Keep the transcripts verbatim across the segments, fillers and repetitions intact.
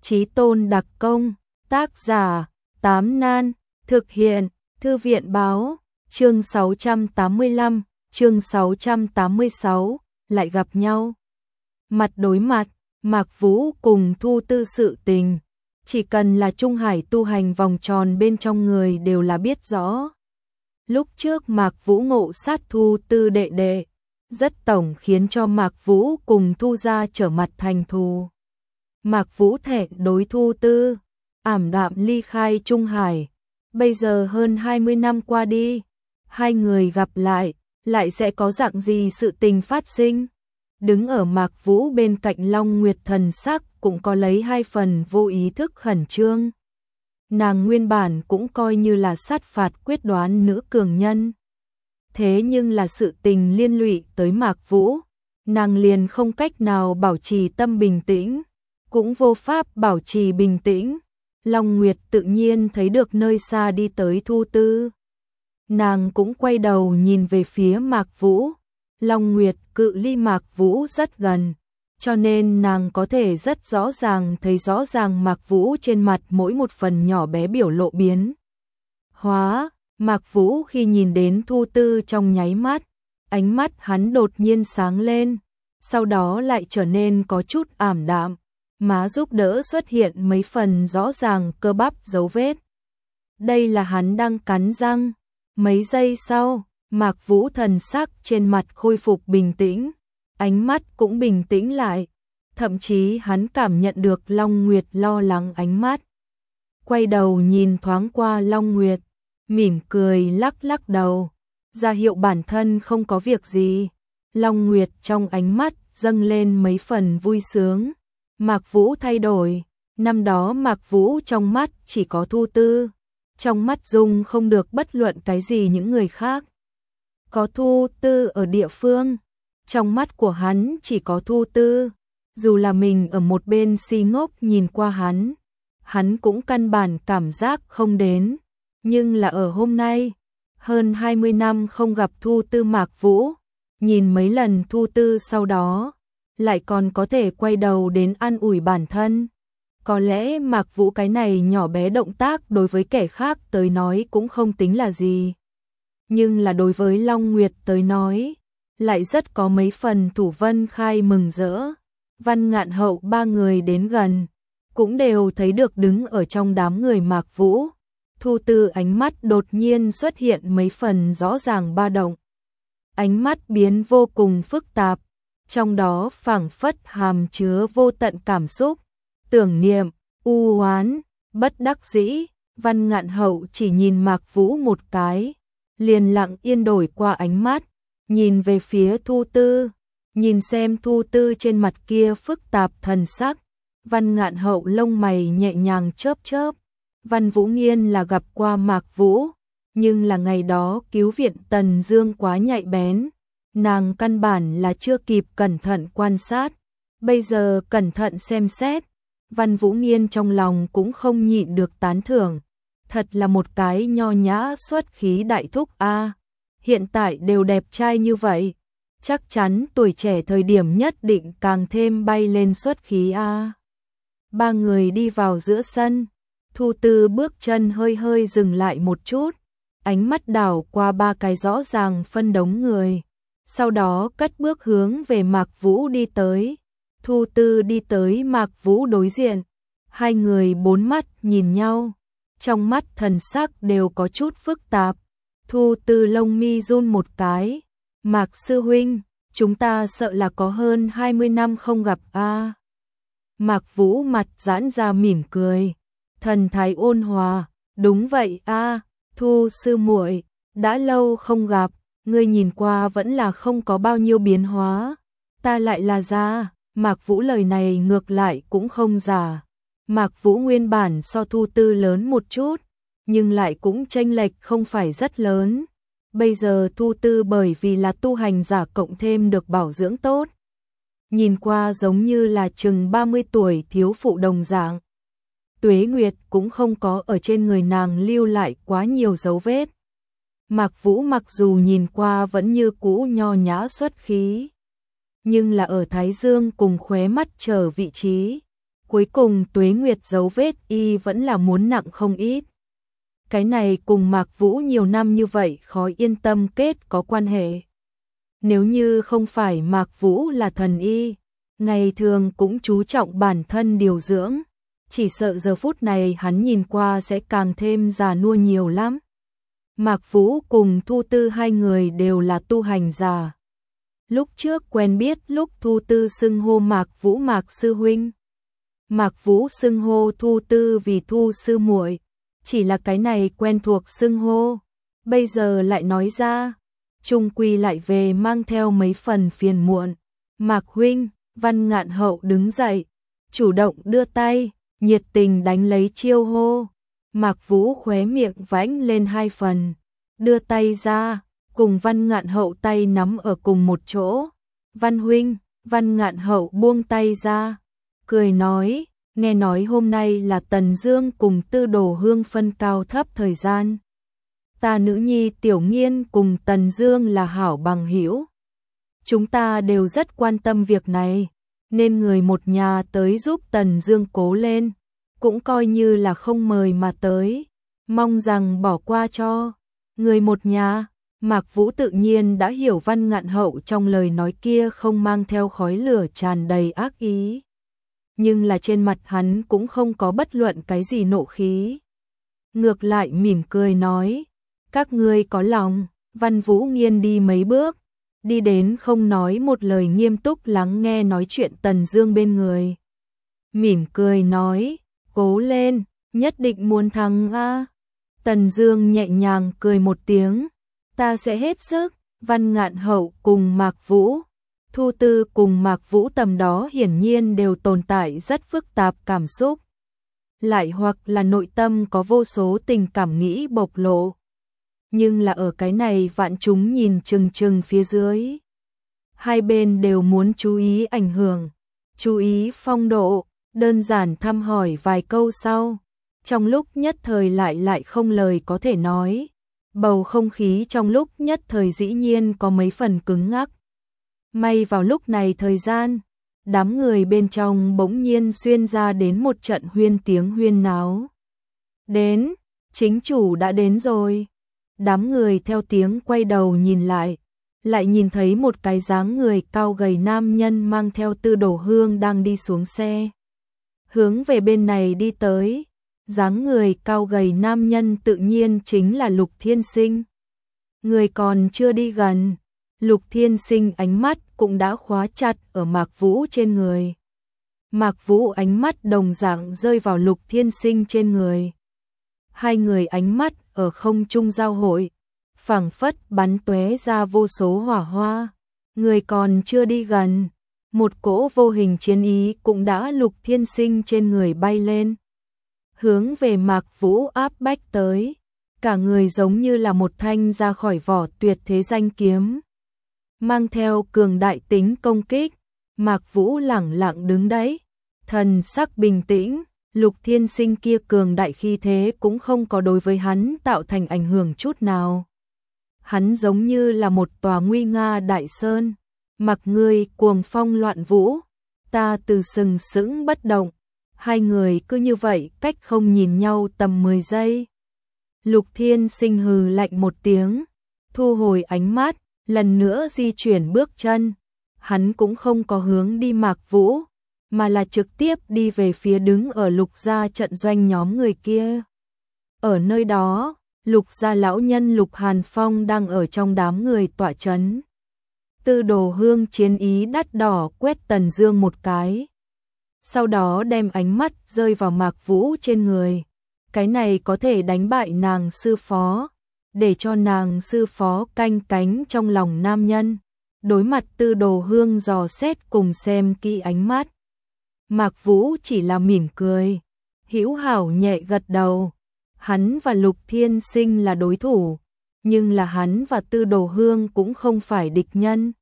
Chí tôn đặc công, tác giả, Tám Nan, thực hiện, Thư viện báo, chương sáu trăm tám mươi lăm, chương sáu trăm tám mươi sáu, lại gặp nhau. Mặt đối mặt, Mạc Vũ cùng Thu Tư sự tình, chỉ cần là Trung Hải tu hành vòng tròn bên trong người đều là biết rõ. Lúc trước Mạc Vũ ngộ sát Thu Tư đệ đệ, rất tổng khiến cho Mạc Vũ cùng Thu gia trở mặt thành thù. Mạc Vũ thẹn đối Thu Tư, ảm đạm ly khai Trung Hải. Bây giờ hơn hai mươi năm qua đi, hai người gặp lại, lại sẽ có dạng gì sự tình phát sinh? Đứng ở Mạc Vũ bên cạnh Long Nguyệt thần sắc cũng có lấy hai phần vô ý thức khẩn trương. Nàng nguyên bản cũng coi như là sát phạt quyết đoán nữ cường nhân. Thế nhưng là sự tình liên lụy tới Mạc Vũ, nàng liền không cách nào bảo trì tâm bình tĩnh, cũng vô pháp bảo trì bình tĩnh. Long Nguyệt tự nhiên thấy được nơi xa đi tới Thu Tư. Nàng cũng quay đầu nhìn về phía Mạc Vũ. Long Nguyệt cự ly Mạc Vũ rất gần, cho nên nàng có thể rất rõ ràng thấy rõ ràng Mạc Vũ trên mặt mỗi một phần nhỏ bé biểu lộ biến hóa. Mạc Vũ khi nhìn đến Thu Tư trong nháy mắt, ánh mắt hắn đột nhiên sáng lên, sau đó lại trở nên có chút ảm đạm, má giúp đỡ xuất hiện mấy phần rõ ràng cơ bắp dấu vết. Đây là hắn đang cắn răng. Mấy giây sau, Mạc Vũ thần sắc trên mặt khôi phục bình tĩnh, ánh mắt cũng bình tĩnh lại, thậm chí hắn cảm nhận được Long Nguyệt lo lắng ánh mắt. Quay đầu nhìn thoáng qua Long Nguyệt, mỉm cười lắc lắc đầu, ra hiệu bản thân không có việc gì. Long Nguyệt trong ánh mắt dâng lên mấy phần vui sướng. Mạc Vũ thay đổi, năm đó Mạc Vũ trong mắt chỉ có Thu Tư, trong mắt dung không được bất luận cái gì những người khác. Có Thu Tư ở địa phương, trong mắt của hắn chỉ có Thu Tư, dù là mình ở một bên si ngốc nhìn qua hắn, hắn cũng căn bản cảm giác không đến. Nhưng là ở hôm nay, hơn hai mươi năm không gặp Thu Tư Mạc Vũ, nhìn mấy lần Thu Tư sau đó, lại còn có thể quay đầu đến an ủi bản thân. Có lẽ Mạc Vũ cái này nhỏ bé động tác đối với kẻ khác tới nói cũng không tính là gì. Nhưng là đối với Long Nguyệt tới nói, lại rất có mấy phần Thủ Vân Khai mừng rỡ. Văn Ngạn Hậu ba người đến gần, cũng đều thấy được đứng ở trong đám người Mạc Vũ. Thu Tư ánh mắt đột nhiên xuất hiện mấy phần rõ ràng ba động. Ánh mắt biến vô cùng phức tạp, trong đó phảng phất hàm chứa vô tận cảm xúc, tưởng niệm, u oán, bất đắc dĩ. Văn Ngạn Hậu chỉ nhìn Mạc Vũ một cái, liền lặng yên đổi qua ánh mắt, nhìn về phía Thu Tư, nhìn xem Thu Tư trên mặt kia phức tạp thần sắc. Văn Ngạn Hậu lông mày nhẹ nhàng chớp chớp. Văn Vũ Nghiên là gặp qua Mạc Vũ, nhưng là ngày đó cứu viện Tần Dương quá nhạy bén, nàng căn bản là chưa kịp cẩn thận quan sát, bây giờ cẩn thận xem xét, Văn Vũ Nghiên trong lòng cũng không nhịn được tán thưởng, thật là một cái nho nhã xuất khí đại thúc a, hiện tại đều đẹp trai như vậy, chắc chắn tuổi trẻ thời điểm nhất định càng thêm bay lên xuất khí a. Ba người đi vào giữa sân, Thu Tư bước chân hơi hơi dừng lại một chút, ánh mắt đảo qua ba cái rõ ràng phân đống người, sau đó cất bước hướng về Mạc Vũ đi tới. Thu Tư đi tới Mạc Vũ đối diện, hai người bốn mắt nhìn nhau, trong mắt thần sắc đều có chút phức tạp. Thu Tư lông mi run một cái, Mạc sư huynh, chúng ta sợ là có hơn hai mươi năm không gặp a. À. Mạc Vũ mặt giãn ra mỉm cười, thần thái ôn hòa, đúng vậy a, à, Thu sư muội, đã lâu không gặp, ngươi nhìn qua vẫn là không có bao nhiêu biến hóa, ta lại là già. Mạc Vũ lời này ngược lại cũng không giả. Mạc Vũ nguyên bản so Thu Tư lớn một chút, nhưng lại cũng chênh lệch không phải rất lớn. Bây giờ Thu Tư bởi vì là tu hành giả cộng thêm được bảo dưỡng tốt, nhìn qua giống như là chừng ba mươi tuổi thiếu phụ đồng dạng. Tuế Nguyệt cũng không có ở trên người nàng lưu lại quá nhiều dấu vết. Mạc Vũ mặc dù nhìn qua vẫn như cũ nho nhã xuất khí, nhưng là ở thái dương cùng khóe mắt chờ vị trí, Cuối cùng Tuế Nguyệt dấu vết y vẫn là muốn nặng không ít. Cái này cùng Mạc Vũ nhiều năm như vậy khó yên tâm kết có quan hệ. Nếu như không phải Mạc Vũ là thần y, ngày thường cũng chú trọng bản thân điều dưỡng, chỉ sợ giờ phút này hắn nhìn qua sẽ càng thêm già nua nhiều lắm. Mạc Vũ cùng Thu Tư hai người đều là tu hành giả. Lúc trước quen biết lúc Thu Tư xưng hô Mạc Vũ Mạc sư huynh. Mạc Vũ xưng hô Thu Tư vì Thu sư muội, chỉ là cái này quen thuộc xưng hô, bây giờ lại nói ra, chung quy lại về mang theo mấy phần phiền muộn. Mạc huynh, Văn Ngạn Hậu đứng dậy, chủ động đưa tay, nhiệt tình đánh lấy chiêu hô. Mạc Vũ khóe miệng vãnh lên hai phần, đưa tay ra, cùng Văn Ngạn Hậu tay nắm ở cùng một chỗ. Văn huynh, Văn Ngạn Hậu buông tay ra, cười nói, nghe nói hôm nay là Tần Dương cùng Tư Đồ Hương phân cao thấp thời gian. Ta nữ nhi Tiểu Nghiên cùng Tần Dương là hảo bằng hữu. Chúng ta đều rất quan tâm việc này, nên người một nhà tới giúp Tần Dương cố lên, cũng coi như là không mời mà tới, mong rằng bỏ qua cho. Người một nhà, Mạc Vũ tự nhiên đã hiểu Văn Ngạn Hậu trong lời nói kia không mang theo khói lửa tràn đầy ác ý. Nhưng là trên mặt hắn cũng không có bất luận cái gì nộ khí. Ngược lại mỉm cười nói, các ngươi có lòng. Văn Vũ nghiêng đi mấy bước, đi đến không nói một lời nghiêm túc lắng nghe nói chuyện Tần Dương bên người. Mỉm cười nói, cố lên, nhất định muốn thắng a. Tần Dương nhẹ nhàng cười một tiếng, ta sẽ hết sức. Văn Ngạn Hậu cùng Mạc Vũ, Thu Tư cùng Mạc Vũ tầm đó hiển nhiên đều tồn tại rất phức tạp cảm xúc, lại hoặc là nội tâm có vô số tình cảm nghĩ bộc lộ. Nhưng là ở cái này vạn chúng nhìn chừng chừng phía dưới, hai bên đều muốn chú ý ảnh hưởng, chú ý phong độ, đơn giản thăm hỏi vài câu sau, trong lúc nhất thời lại lại không lời có thể nói. Bầu không khí trong lúc nhất thời dĩ nhiên có mấy phần cứng ngắc. May vào lúc này thời gian, đám người bên trong bỗng nhiên xuyên ra đến một trận huyên tiếng huyên náo. Đến, chính chủ đã đến rồi. Đám người theo tiếng quay đầu nhìn lại, lại nhìn thấy một cái dáng người cao gầy nam nhân mang theo Tư Đồ Hương đang đi xuống xe, hướng về bên này đi tới. Dáng người cao gầy nam nhân tự nhiên chính là Lục Thiên Sinh. Người còn chưa đi gần, Lục Thiên Sinh ánh mắt cũng đã khóa chặt ở Mạc Vũ trên người. Mạc Vũ ánh mắt đồng dạng rơi vào Lục Thiên Sinh trên người. Hai người ánh mắt ở không trung giao hội, phảng phất bắn tóe ra vô số hỏa hoa. Người còn chưa đi gần, một cỗ vô hình chiến ý cũng đã Lục Thiên Sinh trên người bay lên, hướng về Mạc Vũ áp bách tới. Cả người giống như là một thanh ra khỏi vỏ tuyệt thế danh kiếm, mang theo cường đại tính công kích. Mạc Vũ lẳng lặng đứng đấy, thần sắc bình tĩnh. Lục Thiên Sinh kia cường đại khí thế cũng không có đối với hắn tạo thành ảnh hưởng chút nào. Hắn giống như là một tòa nguy nga đại sơn, mặc ngươi cuồng phong loạn vũ, ta từ sừng sững bất động. Hai người cứ như vậy cách không nhìn nhau tầm mười giây. Lục Thiên Sinh hừ lạnh một tiếng, thu hồi ánh mắt, lần nữa di chuyển bước chân. Hắn cũng không có hướng đi Mạc Vũ, mà là trực tiếp đi về phía đứng ở Lục gia trận doanh nhóm người kia. Ở nơi đó, Lục gia lão nhân Lục Hàn Phong đang ở trong đám người tọa chấn. Tư Đồ Hương chiến ý đắt đỏ quét Tần Dương một cái, sau đó đem ánh mắt rơi vào Mạc Vũ trên người. Cái này có thể đánh bại nàng sư phó, để cho nàng sư phó canh cánh trong lòng nam nhân. Đối mặt Tư Đồ Hương dò xét cùng xem kỹ ánh mắt, Mạc Vũ chỉ là mỉm cười, hữu hảo nhẹ gật đầu. Hắn và Lục Thiên Sinh là đối thủ, nhưng là hắn và Tư Đồ Hương cũng không phải địch nhân.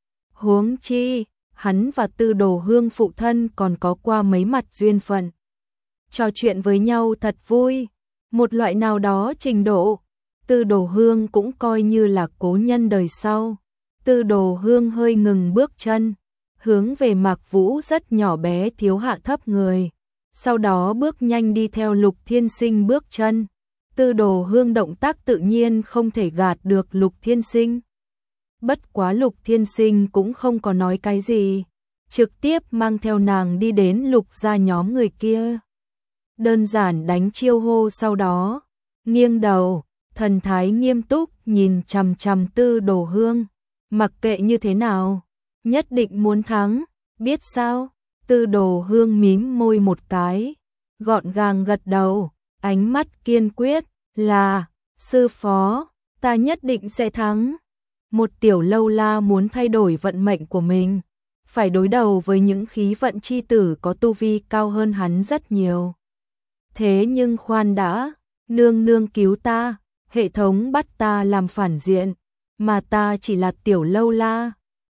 Huống chi, hắn và Tư Đồ Hương phụ thân còn có qua mấy mặt duyên phận. Trò chuyện với nhau thật vui, một loại nào đó trình độ. Tư Đồ Hương cũng coi như là cố nhân đời sau. Tư Đồ Hương hơi ngừng bước chân, hướng về Mạc Vũ rất nhỏ bé thiếu hạ thấp người, sau đó bước nhanh đi theo Lục Thiên Sinh bước chân. Tư Đồ Hương động tác tự nhiên không thể gạt được Lục Thiên Sinh. Bất quá Lục Thiên Sinh cũng không có nói cái gì, trực tiếp mang theo nàng đi đến Lục gia nhóm người kia. Đơn giản đánh chiêu hô sau đó, nghiêng đầu, thần thái nghiêm túc nhìn chằm chằm Tư Đồ Hương, mặc kệ như thế nào, nhất định muốn thắng, biết sao? Tư Đồ Hương mím môi một cái, gọn gàng gật đầu, ánh mắt kiên quyết, là, sư phó, ta nhất định sẽ thắng. Một tiểu lâu la muốn thay đổi vận mệnh của mình, phải đối đầu với những khí vận chi tử có tu vi cao hơn hắn rất nhiều. Thế nhưng khoan đã, nương nương cứu ta, hệ thống bắt ta làm phản diện, mà ta chỉ là tiểu lâu la,